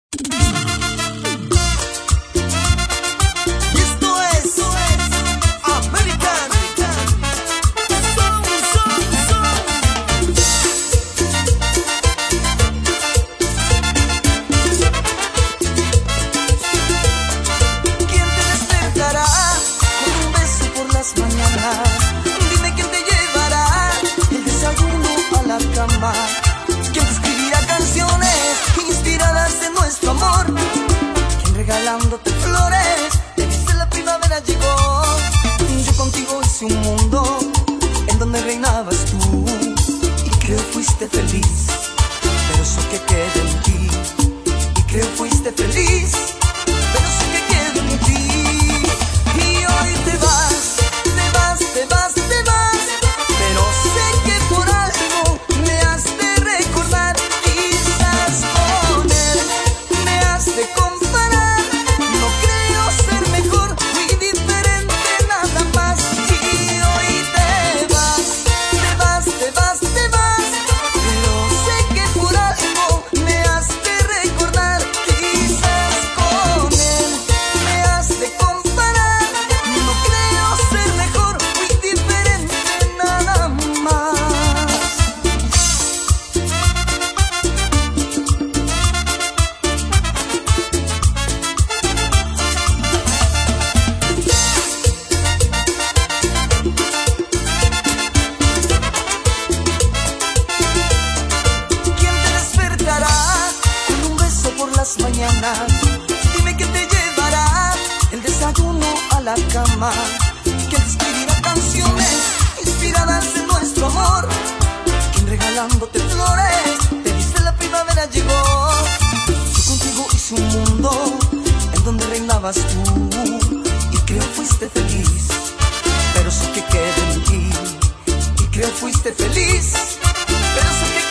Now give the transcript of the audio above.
Dime quién te llevará el desayuno a la cama, quién te escribirá canciones inspiradas en nuestro amor, quién regalándote flores te dice la primavera llegó. Yo contigo hice un mundo en donde reinabas tú y creo fuiste feliz, pero eso que queda en ti. Y creo fuiste feliz, pero eso que queda en ti. Y hoy te vas, pero sé que por algo me has de recordar. Quizás con él me has de comparar. No creo ser mejor, muy diferente nada más. Y hoy te vas, pero sé que por algo me has de recordar. Quizás con él me has de comparar. No creo ser mejor, muy diferente nada más. ¿Quién te despertará con un beso por las mañanas? Dime quién te llevará el desayuno a la cama, quién te escribirá canciones inspiradas en nuestro amor, quién regalándote flores te dice la primavera llegó. Yo contigo hice un mundo en donde reinabas tú y creo fuiste feliz, pero eso que queda en ti. Y creo fuiste feliz, pero eso que